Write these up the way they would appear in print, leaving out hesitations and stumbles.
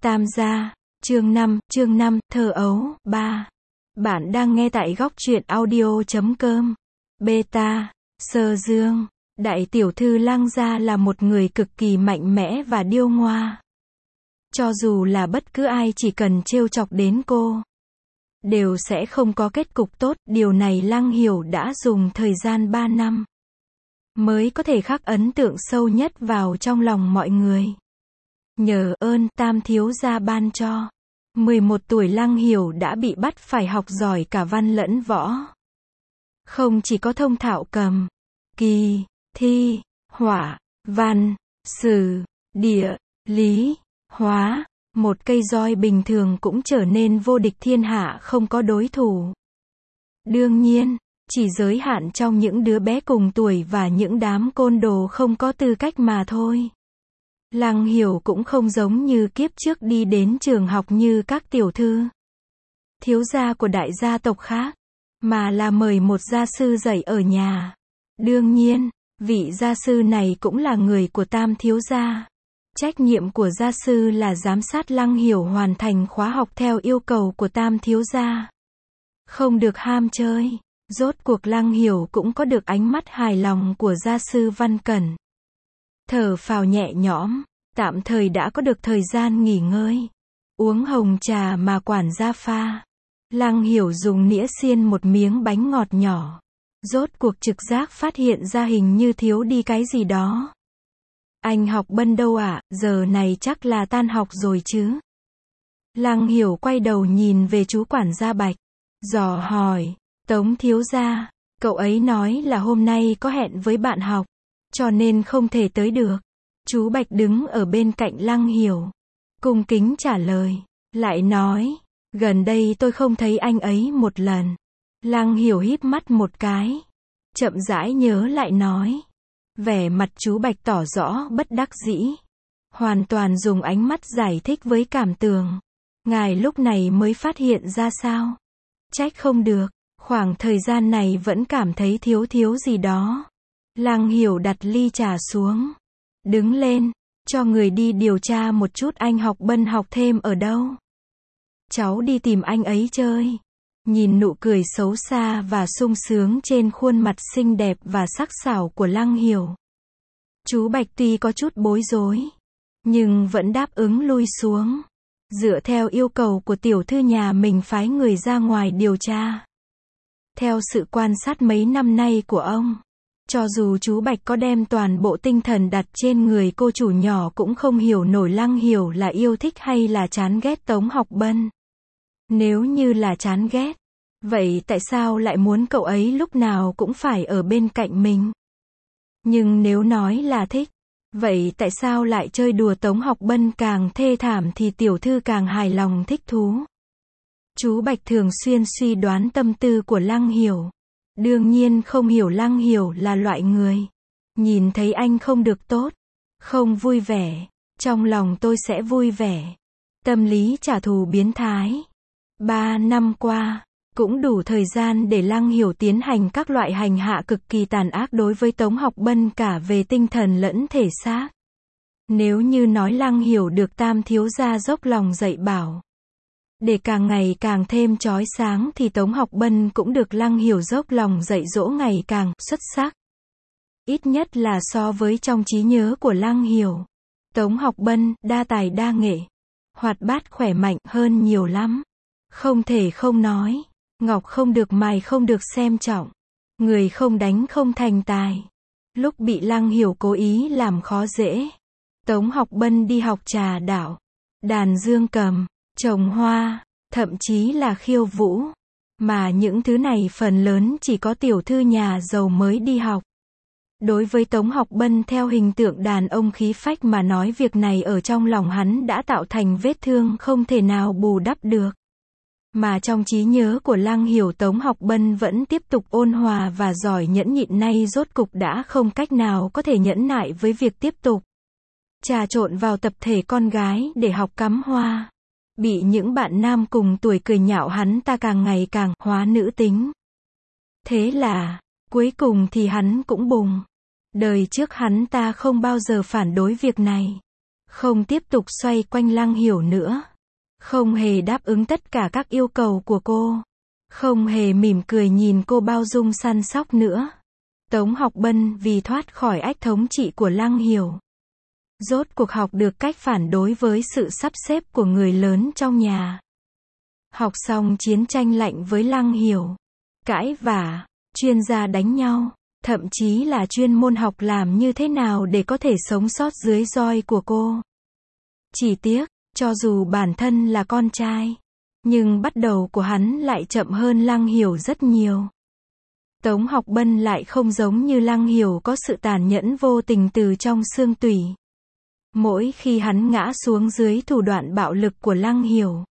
Tam gia, chương 5, thơ ấu, 3. Bạn đang nghe tại góc truyện audio.com. Beta, Sơ Dương. Đại tiểu thư Lăng gia là một người cực kỳ mạnh mẽ và điêu ngoa. Cho dù là bất cứ ai chỉ cần trêu chọc đến cô, đều sẽ không có kết cục tốt. Điều này Lăng Hiểu đã dùng thời gian 3 năm mới có thể khắc ấn tượng sâu nhất vào trong lòng mọi người. Nhờ ơn Tam thiếu gia ban cho, 11 tuổi Lăng Hiểu đã bị bắt phải học giỏi cả văn lẫn võ. Không chỉ có thông thạo cầm, kỳ, thi, họa, văn, sử, địa, lý, hóa, một cây roi bình thường cũng trở nên vô địch thiên hạ, không có đối thủ. Đương nhiên, chỉ giới hạn trong những đứa bé cùng tuổi và những đám côn đồ không có tư cách mà thôi. Lăng Hiểu cũng không giống như kiếp trước đi đến trường học như các tiểu thư, thiếu gia của đại gia tộc khác, mà là mời một gia sư dạy ở nhà. Đương nhiên, vị gia sư này cũng là người của Tam thiếu gia. Trách nhiệm của gia sư là giám sát Lăng Hiểu hoàn thành khóa học theo yêu cầu của Tam thiếu gia. Không được ham chơi. Rốt cuộc Lăng Hiểu cũng có được ánh mắt hài lòng của gia sư Văn Cẩn. Thở phào nhẹ nhõm, tạm thời đã có được thời gian nghỉ ngơi. Uống hồng trà mà quản gia pha. Lăng Hiểu dùng nĩa xiên một miếng bánh ngọt nhỏ. Rốt cuộc trực giác phát hiện ra hình như thiếu đi cái gì đó. Anh Học Bân đâu ạ? Giờ này chắc là tan học rồi chứ? Lăng Hiểu quay đầu nhìn về chú quản gia Bạch, dò hỏi. Tống thiếu gia, cậu ấy nói là hôm nay có hẹn với bạn học, cho nên không thể tới được. Chú Bạch đứng ở bên cạnh Lăng Hiểu, cung kính trả lời, lại nói, gần đây tôi không thấy anh ấy một lần. Lăng Hiểu híp mắt một cái, chậm rãi nhớ lại nói. Vẻ mặt chú Bạch tỏ rõ bất đắc dĩ, hoàn toàn dùng ánh mắt giải thích với cảm tường. Ngài lúc này mới phát hiện ra sao? Trách không được. Khoảng thời gian này vẫn cảm thấy thiếu gì đó. Lăng Hiểu đặt ly trà xuống, đứng lên, cho người đi điều tra một chút anh Học Bân học thêm ở đâu. Cháu đi tìm anh ấy chơi. Nhìn nụ cười xấu xa và sung sướng trên khuôn mặt xinh đẹp và sắc sảo của Lăng Hiểu, chú Bạch tuy có chút bối rối, nhưng vẫn đáp ứng lui xuống. Dựa theo yêu cầu của tiểu thư nhà mình phái người ra ngoài điều tra. Theo sự quan sát mấy năm nay của ông, cho dù chú Bạch có đem toàn bộ tinh thần đặt trên người cô chủ nhỏ cũng không hiểu nổi Lăng Hiểu là yêu thích hay là chán ghét Tống Học Bân. Nếu như là chán ghét, vậy tại sao lại muốn cậu ấy lúc nào cũng phải ở bên cạnh mình? Nhưng nếu nói là thích, vậy tại sao lại chơi đùa Tống Học Bân càng thê thảm thì tiểu thư càng hài lòng thích thú? Chú Bạch thường xuyên suy đoán tâm tư của Lăng Hiểu. Đương nhiên không hiểu Lăng Hiểu là loại người, nhìn thấy anh không được tốt, không vui vẻ, trong lòng tôi sẽ vui vẻ. Tâm lý trả thù biến thái. 3 năm qua, cũng đủ thời gian để Lăng Hiểu tiến hành các loại hành hạ cực kỳ tàn ác đối với Tống Học Bân cả về tinh thần lẫn thể xác. Nếu như nói Lăng Hiểu được Tam thiếu gia dốc lòng dạy bảo, để càng ngày càng thêm chói sáng thì Tống Học Bân cũng được Lăng Hiểu dốc lòng dạy dỗ ngày càng xuất sắc. Ít nhất là so với trong trí nhớ của Lăng Hiểu, Tống Học Bân đa tài đa nghệ, hoạt bát khỏe mạnh hơn nhiều lắm. Không thể không nói, ngọc không được mài không được xem trọng, người không đánh không thành tài. Lúc bị Lăng Hiểu cố ý làm khó dễ, Tống Học Bân đi học trà đạo, đàn dương cầm, trồng hoa, thậm chí là khiêu vũ. Mà những thứ này phần lớn chỉ có tiểu thư nhà giàu mới đi học. Đối với Tống Học Bân theo hình tượng đàn ông khí phách mà nói, việc này ở trong lòng hắn đã tạo thành vết thương không thể nào bù đắp được. Mà trong trí nhớ của Lăng Hiểu, Tống Học Bân vẫn tiếp tục ôn hòa và giỏi nhẫn nhịn, nay rốt cục đã không cách nào có thể nhẫn nại với việc tiếp tục trà trộn vào tập thể con gái để học cắm hoa. Bị những bạn nam cùng tuổi cười nhạo hắn ta càng ngày càng hóa nữ tính. Thế là, cuối cùng thì hắn cũng bùng. Đời trước hắn ta không bao giờ phản đối việc này. Không tiếp tục xoay quanh Lăng Hiểu nữa. Không hề đáp ứng tất cả các yêu cầu của cô. Không hề mỉm cười nhìn cô bao dung săn sóc nữa. Tống Học Bân vì thoát khỏi ách thống trị của Lăng Hiểu. Rốt cuộc học được cách phản đối với sự sắp xếp của người lớn trong nhà. Học xong chiến tranh lạnh với Lăng Hiểu. Cãi vã, chuyên gia đánh nhau, thậm chí là chuyên môn học làm như thế nào để có thể sống sót dưới roi của cô. Chỉ tiếc, cho dù bản thân là con trai, nhưng bắt đầu của hắn lại chậm hơn Lăng Hiểu rất nhiều. Tống Học Bân lại không giống như Lăng Hiểu có sự tàn nhẫn vô tình từ trong xương tủy. Mỗi khi hắn ngã xuống dưới thủ đoạn bạo lực của Lăng Hiểu,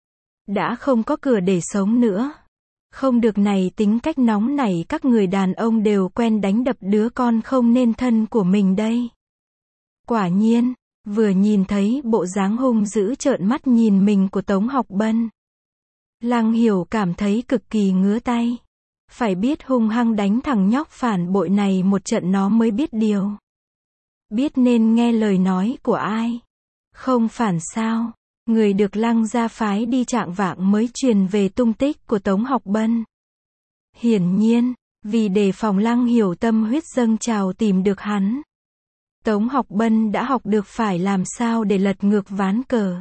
đã không có cửa để sống nữa. Không được này, tính cách nóng nảy các người đàn ông đều quen đánh đập đứa con không nên thân của mình đây. Quả nhiên, vừa nhìn thấy bộ dáng hung dữ trợn mắt nhìn mình của Tống Học Bân, Lăng Hiểu cảm thấy cực kỳ ngứa tay. Phải biết hung hăng đánh thằng nhóc phản bội này một trận nó mới biết điều. Biết nên nghe lời nói của ai. Không phản sao. Người được Lăng gia phái đi trạng vạng mới truyền về tung tích của Tống Học Bân. Hiển nhiên, vì đề phòng Lăng Hiểu tâm huyết dâng trào tìm được hắn, Tống Học Bân đã học được phải làm sao để lật ngược ván cờ,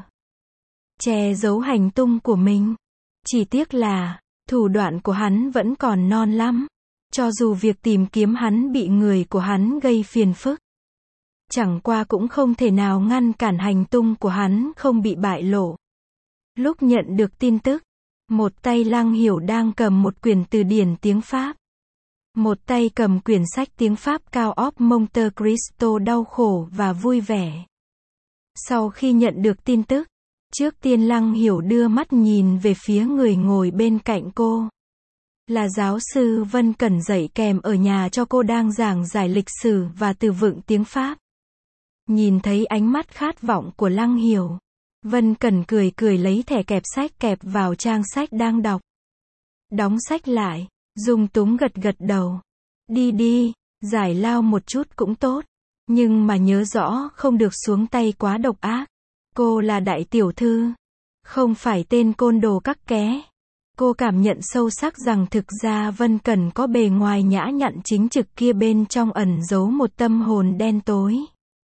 che giấu hành tung của mình. Chỉ tiếc là, thủ đoạn của hắn vẫn còn non lắm. Cho dù việc tìm kiếm hắn bị người của hắn gây phiền phức, chẳng qua cũng không thể nào ngăn cản hành tung của hắn không bị bại lộ. Lúc nhận được tin tức, một tay Lăng Hiểu đang cầm một quyển từ điển tiếng Pháp. Một tay cầm quyển sách tiếng Pháp cao of Monte Cristo đau khổ và vui vẻ. Sau khi nhận được tin tức, trước tiên Lăng Hiểu đưa mắt nhìn về phía người ngồi bên cạnh cô. Là giáo sư Vân Cẩn dạy kèm ở nhà cho cô đang giảng giải lịch sử và từ vựng tiếng Pháp. Nhìn thấy ánh mắt khát vọng của Lăng Hiểu, Vân Cẩn cười cười lấy thẻ kẹp sách kẹp vào trang sách đang đọc. Đóng sách lại, dung túng gật gật đầu. Đi đi, giải lao một chút cũng tốt. Nhưng mà nhớ rõ không được xuống tay quá độc ác. Cô là đại tiểu thư, không phải tên côn đồ các ké. Cô cảm nhận sâu sắc rằng thực ra Vân Cẩn có bề ngoài nhã nhặn chính trực kia bên trong ẩn giấu một tâm hồn đen tối.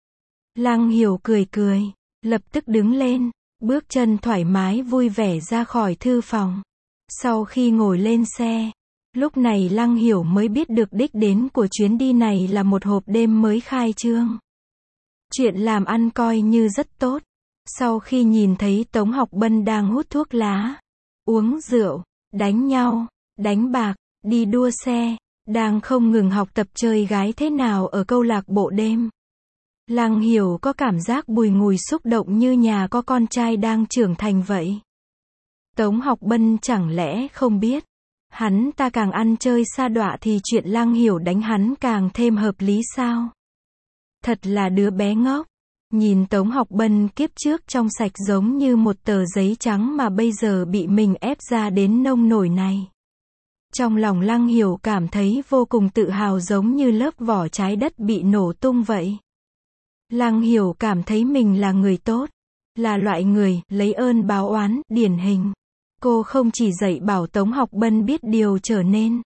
Lăng Hiểu cười cười, lập tức đứng lên, bước chân thoải mái vui vẻ ra khỏi thư phòng. Sau khi ngồi lên xe, lúc này Lăng Hiểu mới biết được đích đến của chuyến đi này là một hộp đêm mới khai trương. Chuyện làm ăn coi như rất tốt. Sau khi nhìn thấy Tống Học Bân đang hút thuốc lá, uống rượu, đánh nhau, đánh bạc, đi đua xe, đang không ngừng học tập chơi gái thế nào ở câu lạc bộ đêm, Lăng Hiểu có cảm giác bùi ngùi xúc động như nhà có con trai đang trưởng thành vậy. Tống Học Bân chẳng lẽ không biết, hắn ta càng ăn chơi sa đọa thì chuyện Lăng Hiểu đánh hắn càng thêm hợp lý sao? Thật là đứa bé ngốc. Nhìn Tống Học Bân kiếp trước trong sạch giống như một tờ giấy trắng mà bây giờ bị mình ép ra đến nông nổi này. Trong lòng Lăng Hiểu cảm thấy vô cùng tự hào giống như lớp vỏ trái đất bị nổ tung vậy. Lăng Hiểu cảm thấy mình là người tốt, là loại người lấy ơn báo oán điển hình. Cô không chỉ dạy bảo Tống Học Bân biết điều trở nên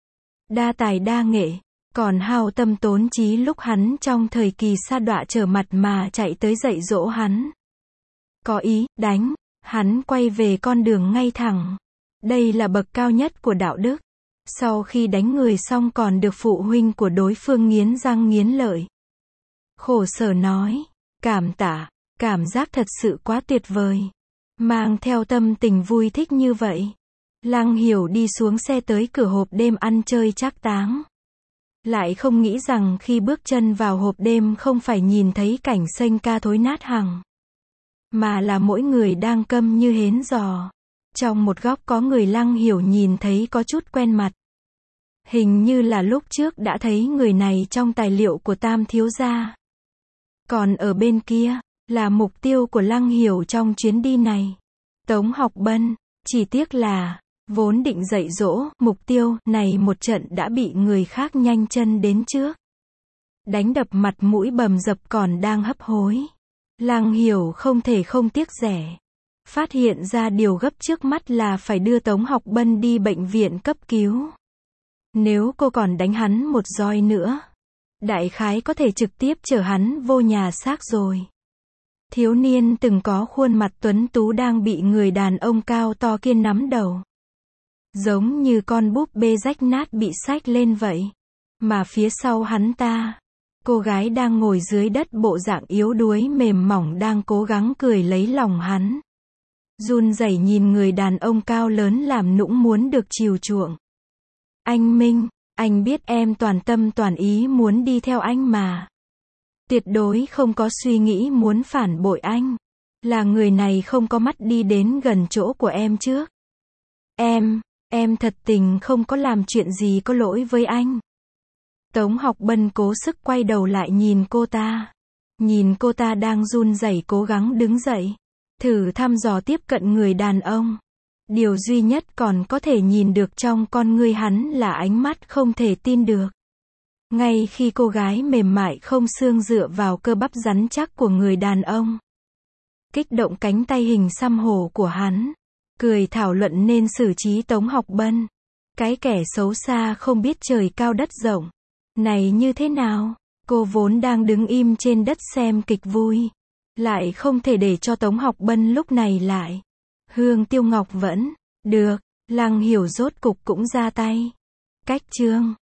đa tài đa nghệ, còn hao tâm tốn trí lúc hắn trong thời kỳ sa đọa trở mặt mà chạy tới dạy dỗ hắn. Có ý đánh, hắn quay về con đường ngay thẳng. Đây là bậc cao nhất của đạo đức. Sau khi đánh người xong còn được phụ huynh của đối phương nghiến răng nghiến lợi. Khổ sở nói, cảm tạ, cảm giác thật sự quá tuyệt vời. Mang theo tâm tình vui thích như vậy, Lăng Hiểu đi xuống xe tới cửa hộp đêm ăn chơi trác táng. Lại không nghĩ rằng khi bước chân vào hộp đêm không phải nhìn thấy cảnh xanh ca thối nát hằng, mà là mỗi người đang câm như hến giò. Trong một góc có người Lăng Hiểu nhìn thấy có chút quen mặt. Hình như là lúc trước đã thấy người này trong tài liệu của Tam thiếu gia. Còn ở bên kia, là mục tiêu của Lăng Hiểu trong chuyến đi này. Tống Học Bân, chỉ tiếc là, vốn định dạy dỗ, mục tiêu này một trận đã bị người khác nhanh chân đến trước. Đánh đập mặt mũi bầm dập còn đang hấp hối. Lăng Hiểu không thể không tiếc rẻ. Phát hiện ra điều gấp trước mắt là phải đưa Tống Học Bân đi bệnh viện cấp cứu. Nếu cô còn đánh hắn một roi nữa, đại khái có thể trực tiếp chở hắn vô nhà xác rồi. Thiếu niên từng có khuôn mặt tuấn tú đang bị người đàn ông cao to kia nắm đầu. Giống như con búp bê rách nát bị xách lên vậy. Mà phía sau hắn ta, cô gái đang ngồi dưới đất bộ dạng yếu đuối mềm mỏng đang cố gắng cười lấy lòng hắn. Run rẩy nhìn người đàn ông cao lớn làm nũng muốn được chiều chuộng. Anh Minh, anh biết em toàn tâm toàn ý muốn đi theo anh mà. Tuyệt đối không có suy nghĩ muốn phản bội anh. Là người này không có mắt đi đến gần chỗ của em trước. Em thật tình không có làm chuyện gì có lỗi với anh. Tống Học Bân cố sức quay đầu lại nhìn cô ta. Nhìn cô ta đang run rẩy cố gắng đứng dậy. Thử thăm dò tiếp cận người đàn ông. Điều duy nhất còn có thể nhìn được trong con ngươi hắn là ánh mắt không thể tin được. Ngay khi cô gái mềm mại không xương dựa vào cơ bắp rắn chắc của người đàn ông. Kích động cánh tay hình xăm hổ của hắn. Cười thảo luận nên xử trí Tống Học Bân. Cái kẻ xấu xa không biết trời cao đất rộng. Này như thế nào? Cô vốn đang đứng im trên đất xem kịch vui. Lại không thể để cho Tống Học Bân lúc này lại. Hương Tiêu Ngọc vẫn. Được. Lăng Hiểu rốt cục cũng ra tay. Cách chương